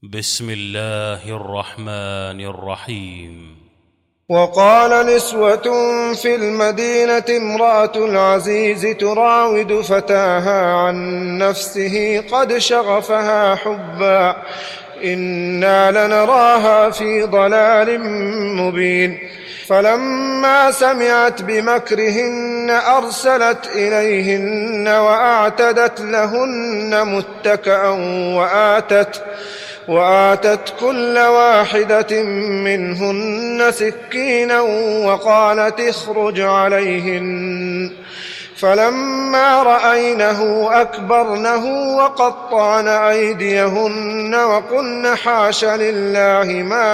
بسم الله الرحمن الرحيم. وقال نسوة في المدينة امرأة العزيز تراود فتاها عن نفسه قد شغفها حبا إنا لنراها في ضلال مبين. فلما سمعت بمكرهن أرسلت إليهن وأعتدت لهن متكأ وآتت كل واحدة منهن سكينا وقالت اخرج عليهن. فلما رأينه أكبرنه وقطعن أيديهن وقلن حاش لله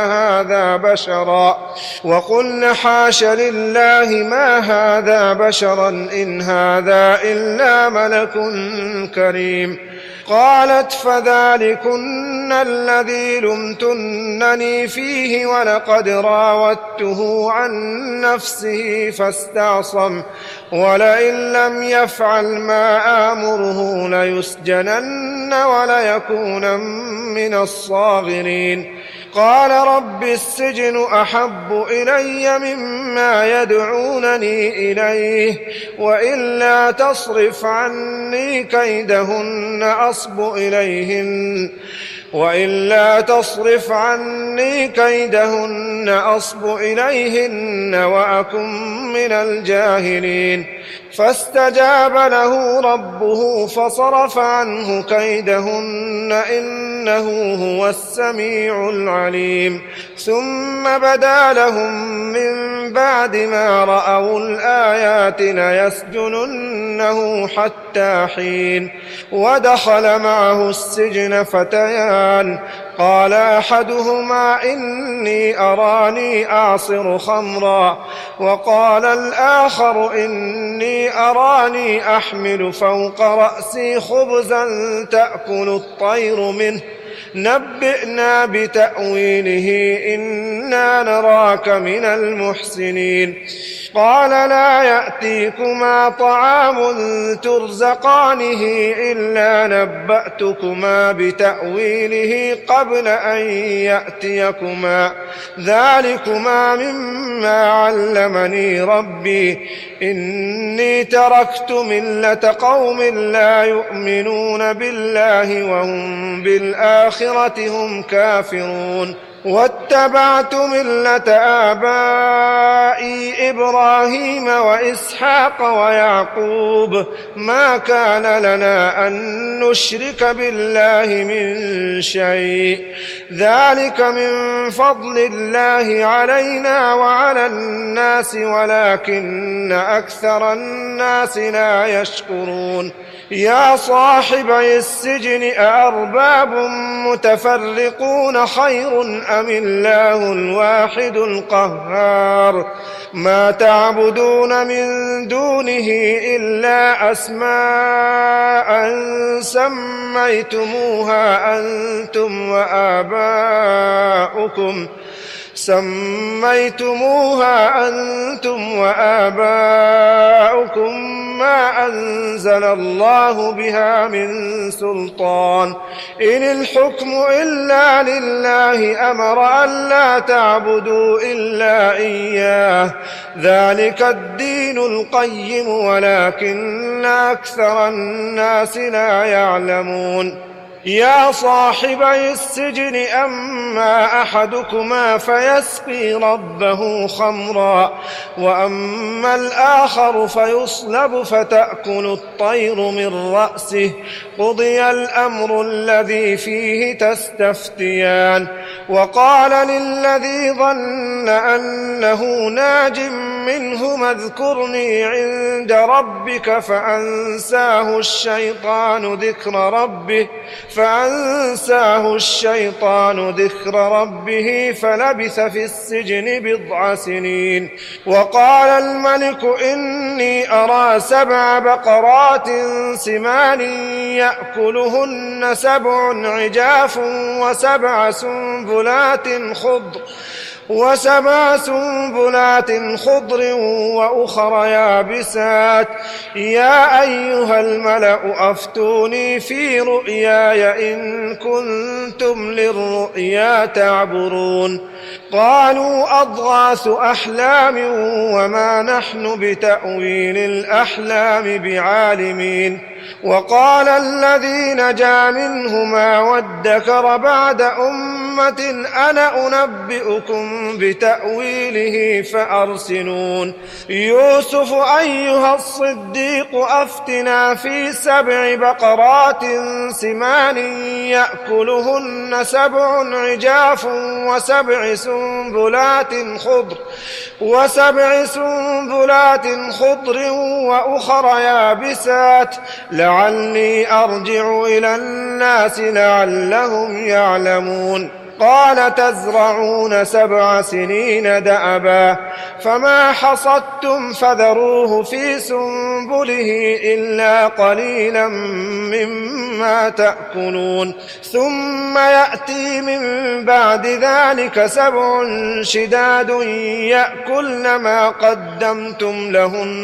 ما هذا بشرا إن هذا إلا ملك كريم. قالت فذلكن الذي لمتنني فيه ولقد راودته عن نفسه فاستعصم ولئن لم يفعل ما آمره ليسجنن وليكونن من الصاغرين. قال رب السجن أحب إلي مما يدعونني إليه وإلا تصرف عني كيدهن أصب إليهن وأكن من الجاهلين. فاستجاب له ربه فصرف عنه كيدهن إنه هو السميع العليم. ثم بدا لهم من بعد ما رأوا الآيات ليسجننه حتى حين. ودخل معه السجن فتيان قال أحدهما إني أراني أعصر خمرا وقال الآخر إني أراني أحمل فوق رأسي خبزا تأكل الطير منه نبئنا بتأويله إنا نراك من المحسنين. قال لا يأتيكما طعام ترزقانه إلا نبأتكما بتأويله قبل أن يأتيكما ذلكما مما علمني ربي إني تركت ملة قوم لا يؤمنون بالله وهم بالآخرة هم كافرون واتبعت ملة آبائي إبراهيم وإسحاق ويعقوب ما كان لنا أن نشرك بالله من شيء ذلك من فضل الله علينا وعلى الناس ولكن أكثر الناس لا يشكرون. يا صاحبي السجن أأرباب متفرقون خير أم الله الواحد القهار. ما تعبدون من دونه إلا أسماء سميتموها أنتم وآباؤكم ما أنزل الله بها من سلطان إن الحكم إلا لله أمر ألا تعبدوا إلا إياه ذلك الدين القيم ولكن أكثر الناس لا يعلمون. يا صاحبي السجن أما أحدكما فيسقي ربه خمرا وأما الآخر فيصلب فتأكل الطير من رأسه قضي الأمر الذي فيه تستفتيان. وقال للذي ظن أنه ناج منهما اذكرني عند ربك فأنساه الشيطان ذكر ربه فلبث في السجن 9 سنين. وقال الملك إني أرى 7 بقرات سمان يأكلهن 7 عجاف و7 سنبلات خضر وسبع سنبلات خضر وأخر يابسات يا أيها الملأ أفتوني في رؤياي إن كنتم للرؤيا تعبرون قالوا أضغاث أحلام وما نحن بتأويل الأحلام بعالمين وقال الذي نجا منهما وادكر بعد أمة أنا أنبئكم بتأويله فأرسلون يوسف أيها الصديق أفتنا في 7 بقرات سمان يأكلهن 7 عجاف وسبع سنبلات خضر وأخر يابسات لعلي أرجع إلى الناس لعلهم يعلمون قال تزرعون 7 سنين دأبا فما حصدتم فذروه في سنبله إلا قليلا مما تأكلون ثم يأتي من بعد ذلك 7 شداد يأكلن ما قدمتم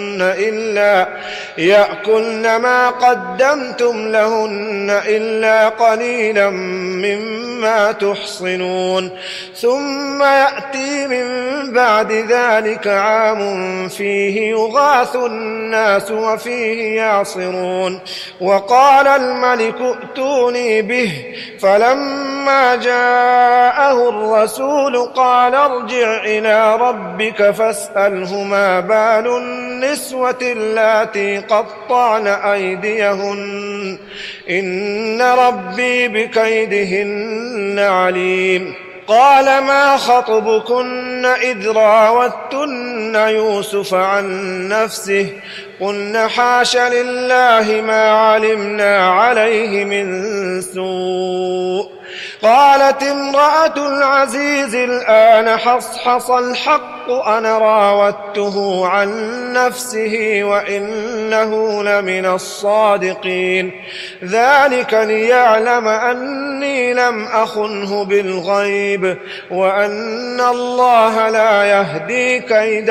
لهن إلا قليلا مما تحصنون ثم يأتي من بعد ذلك عام فيه يغاث الناس وفيه يعصرون وقال الملك ائتوني به فلما جاءه الرسول قال ارجع إلى ربك فاسأله ما بال النسوة اللاتي قطعن أيديهن إن ربي بكيدهن عليم قال ما خطبكن إذ راوتن يوسف عن نفسه قلن حاش لله ما علمنا عليه من سوء قالت امرأة العزيز الآن حصحص الحق أنا راودته عن نفسه وإنه لمن الصادقين ذلك ليعلم أني لم أخنه بالغيب وأن الله لا يهدي كيد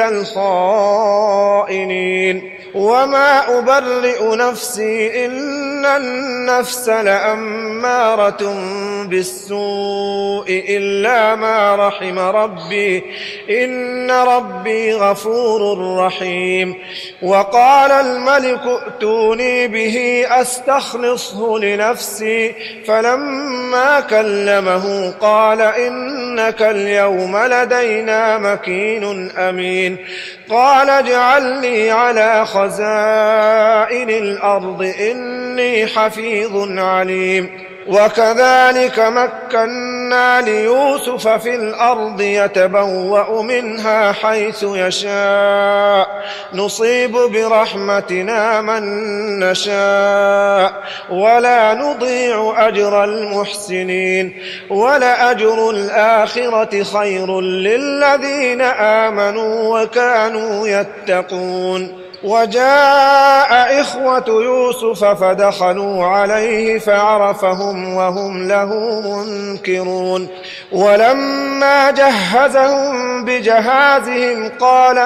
الخائنين وما أبرئ نفسي إن النفس لأمارة بالسوء إلا ما رحم ربي إن ربي غفور رحيم وقال الملك ائتوني به أستخلصه لنفسي فلما كلمه قال إنك اليوم لدينا مكين أمين قال اجعلني على خزائن الأرض إني حفيظ عليم وكذلك مكنا ليوسف في الأرض يتبوأ منها حيث يشاء نصيب برحمتنا من نشاء ولا نضيع أجر المحسنين ولأجر الآخرة خير للذين آمنوا وكانوا يتقون وجاء إخوة يوسف فدخلوا عليه فعرفهم وهم له منكرون ولما جهزهم بجهازهم قال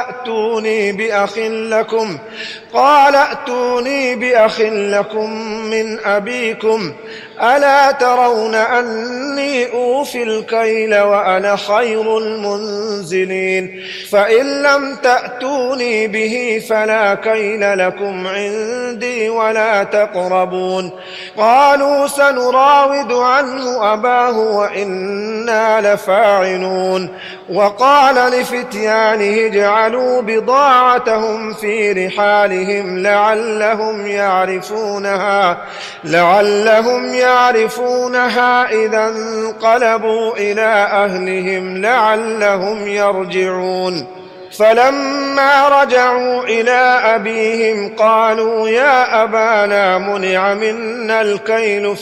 ائتوني بأخ لكم من أبيكم ألا ترون أني أوفي الكيل وأنا خير المنزلين فإن لم تأتوني به فلا كيل لكم عندي ولا تقربون قالوا سنراود عنه أباه وإنا لفاعلون وقال لفتيانه اجعلوا بضاعتهم في رحالهم لعلهم يعرفونها إذا انقلبوا إلى أهلهم لعلهم يرجعون فلما رجعوا إلى أبيهم قالوا يا أبانا منع منا الكيل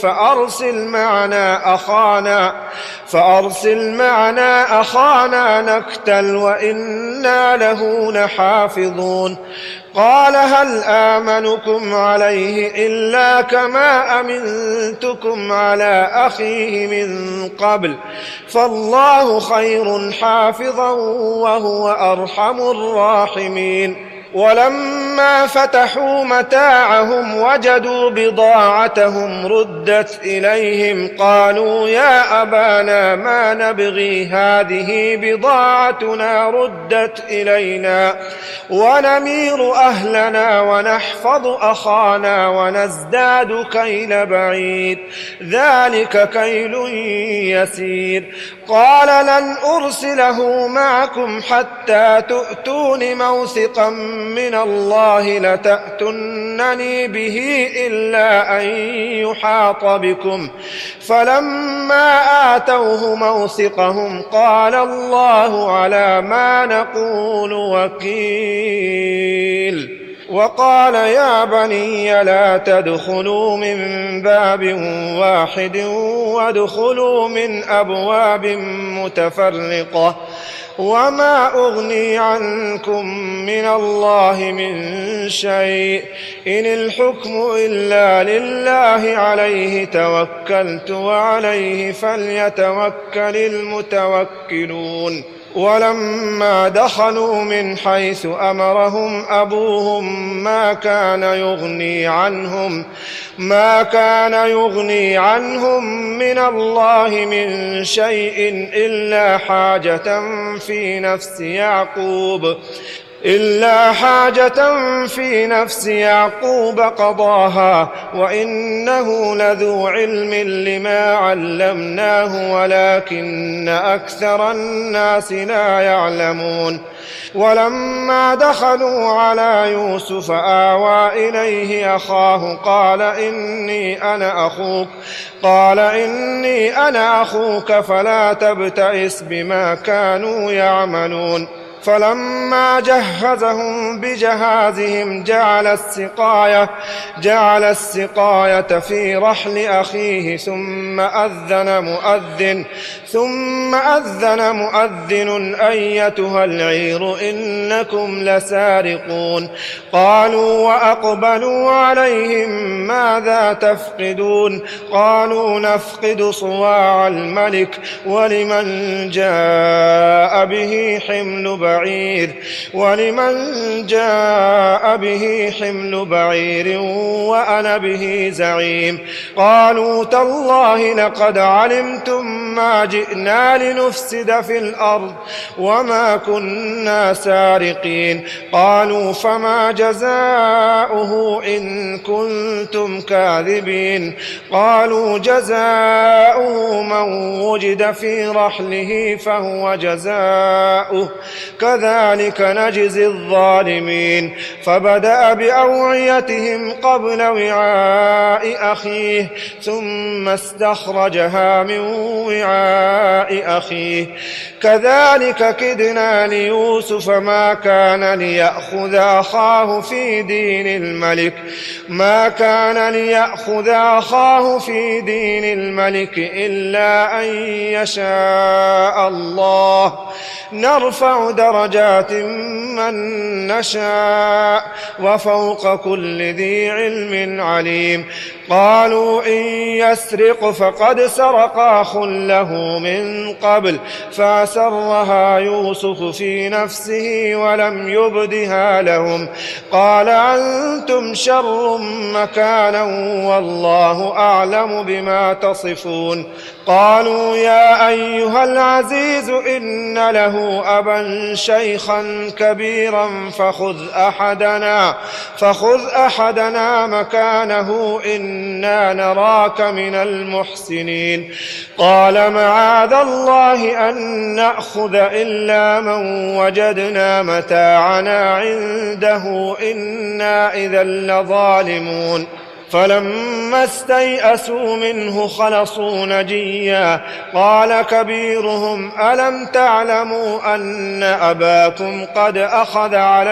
فأرسل معنا أخانا نكتل وإنا له لحافظون قال هل آمنكم عليه إلا كما أمنتكم على أخيه من قبل فالله خير حافظا وهو أرحم الراحمين. ولما فتحوا متاعهم وجدوا بضاعتهم ردت إليهم قالوا يا أبانا ما نبغي هذه بضاعتنا ردت إلينا ونمير أهلنا ونحفظ أخانا ونزداد كيل بعيد ذلك كيل يسير. قال لن أرسله معكم حتى تؤتون موثقا من الله لتأتونني به إلا أن يحاط بكم فلما آتوه موثقهم قال الله على ما نقول وكيل. وقال يا بني لا تدخلوا من باب واحد وادخلوا من أبواب متفرقة وما أغني عنكم من الله من شيء إن الحكم إلا لله عليه توكلت وعليه فليتوكل المتوكلون. ولما دخلوا من حيث أمرهم أبوهم ما كان يغني عنهم من الله من شيء إلا حاجة في نفس يعقوب قضاها وإنه لذو علم لما علمناه ولكن أكثر الناس لا يعلمون. ولما دخلوا على يوسف آوى إليه أخاه قال إني أنا أخوك فلا تبتئس بما كانوا يعملون. فلما جهزهم بجهازهم جعل السقاية في رحل أخيه ثم أذن مؤذن أيتها العير إنكم لسارقون. قالوا وأقبلوا عليهم ماذا تفقدون قالوا نفقد صواع الملك ولمن جاء به حمل بعير وأنا به زعيم. قالوا تالله لقد علمتم ما جئنا لنفسد في الأرض وما كنا سارقين. قالوا فما جزاؤه إن كنتم كاذبين. قالوا جزاؤه من وجد في رحله فهو جزاؤه كذلك نجزي الظالمين. فبدأ بأوعيتهم قبل وعاء أخيه ثم استخرجها من وعاء أخيه كذلك كدنا ليوسف ما كان ليأخذ أخاه في دين الملك إلا أن يشاء الله نرفع درجات من نشاء وفوق كل ذي علم عليم. قالوا إن يسرق فقد سرق أخ له من قبل فأسرها يوسف في نفسه ولم يبدها لهم قال أنتم شر مكانا والله أعلم بما تصفون. قالوا يا أيها العزيز إن له أبا شيخا كبيرا فخذ أحدنا مكانه إنا نراك من المحسنين. قال معاذ الله أن نأخذ إلا من وجدنا متاعنا عنده إنا إذا لظالمون. فلما استيئسوا منه خلصوا نجيا قال كبيرهم ألم تعلموا أن أباكم قد أخذ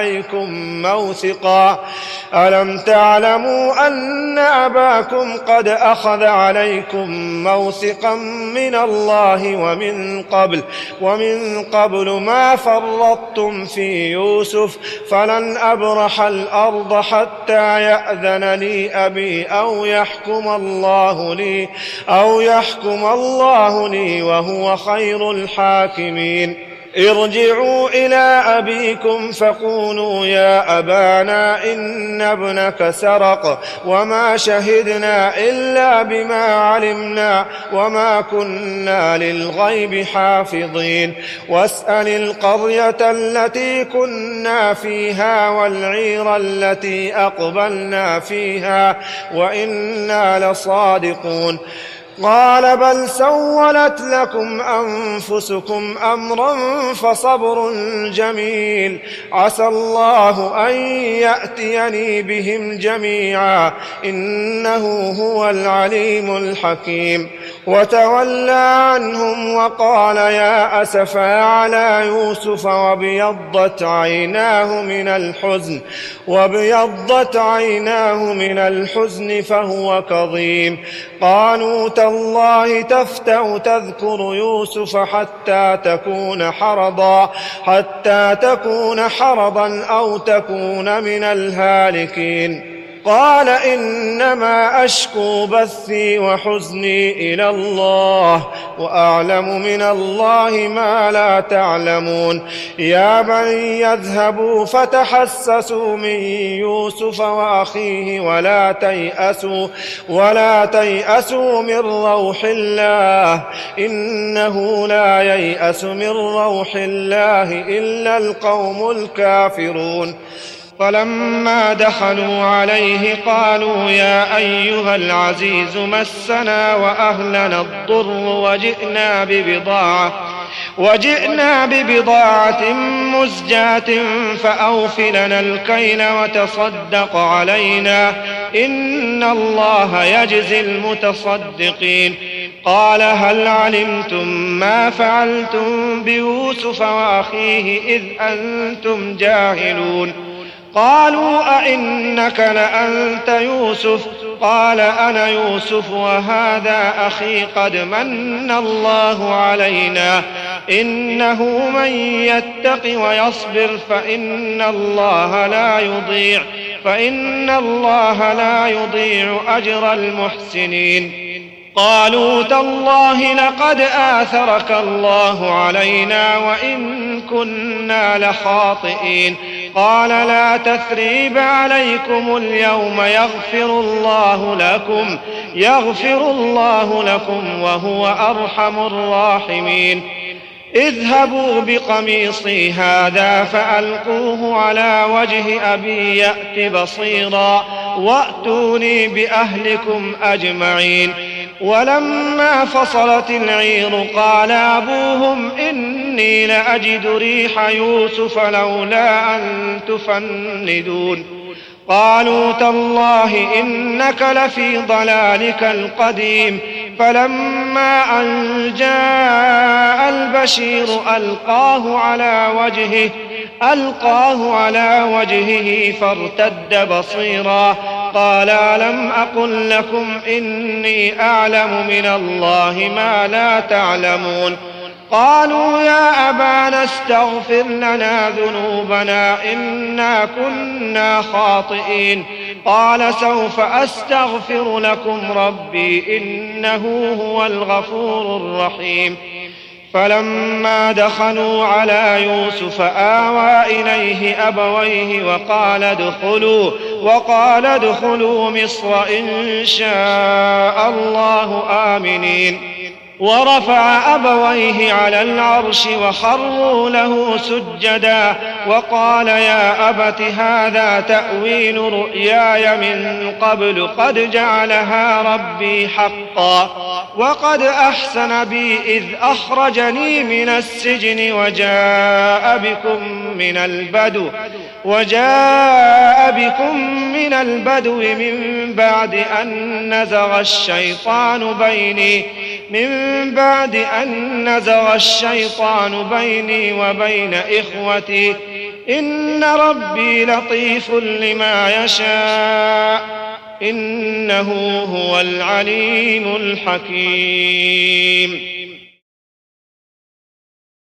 عليكم موثقا من الله ومن قبل ما فرطتم في يوسف فلن أبرح الأرض حتى يأذن لي أبي أو يحكم الله لي وهو خير الحاكمين ارجعوا إلى أبيكم فقولوا يا أبانا إن ابنك سرق وما شهدنا إلا بما علمنا وما كنا للغيب حافظين واسأل القرية التي كنا فيها والعير التي أقبلنا فيها وإنا لصادقون قال بل سولت لكم أنفسكم أمرا فصبر جميل عسى الله أن يأتيني بهم جميعا إنه هو العليم الحكيم وتولى عنهم وقال يا أسفا على يوسف وابيضت عيناه من الحزن فهو كظيم قالوا تالله تفتأ تذكر يوسف حتى تكون حرضا أو تكون من الهالكين قال إنما أشكو بثي وحزني إلى الله وأعلم من الله ما لا تعلمون يا بني يذهبوا فتحسسوا من يوسف وأخيه ولا تيأسوا من روح الله إنه لا ييأس من روح الله إلا القوم الكافرون فلما دخلوا عليه قالوا يا أيها العزيز مسنا وأهلنا الضر وجئنا ببضاعة مزجاة فأوف لنا الكيل وتصدق علينا إن الله يجزي المتصدقين قال هل علمتم ما فعلتم بيوسف وأخيه إذ أنتم جاهلون قالوا أئنك لأنت يوسف قال أنا يوسف وهذا أخي قد من الله علينا إنه من يتق ويصبر فإن الله لا يضيع أجر المحسنين قالوا تالله لقد آثرك الله علينا وإن كنا لخاطئين قال لا تثريب عليكم اليوم يغفر الله لكم وهو أرحم الراحمين اذهبوا بقميصي هذا فألقوه على وجه أبي يأت بصيرا وأتوني بأهلكم أجمعين ولما فصلت العير قال أبوهم إني لأجد ريح يوسف لولا أن تفندون قالوا تالله إنك لفي ضلالك القديم فلما أن جاء البشير ألقاه على وجهه فارتد بصيرا قال ألم أقل لكم إني أعلم من الله ما لا تعلمون قالوا يا أبانا استغفر لنا ذنوبنا إنا كنا خاطئين قال سوف أستغفر لكم ربي إنه هو الغفور الرحيم فلما دخلوا على يوسف آوى إليه أبويه وقال ادخلوا مصر إن شاء الله آمنين ورفع أبويه على العرش وخروا له سجدا وقال يا أبت هذا تأويل رؤياي من قبل قد جعلها ربي حقا وقد أحسن بي إذ أخرجني من السجن وجاء بكم من البدو من بعد أن نزغ الشيطان بيني وبين إخوتي إن ربي لطيف لما يشاء إنه هو العليم الحكيم.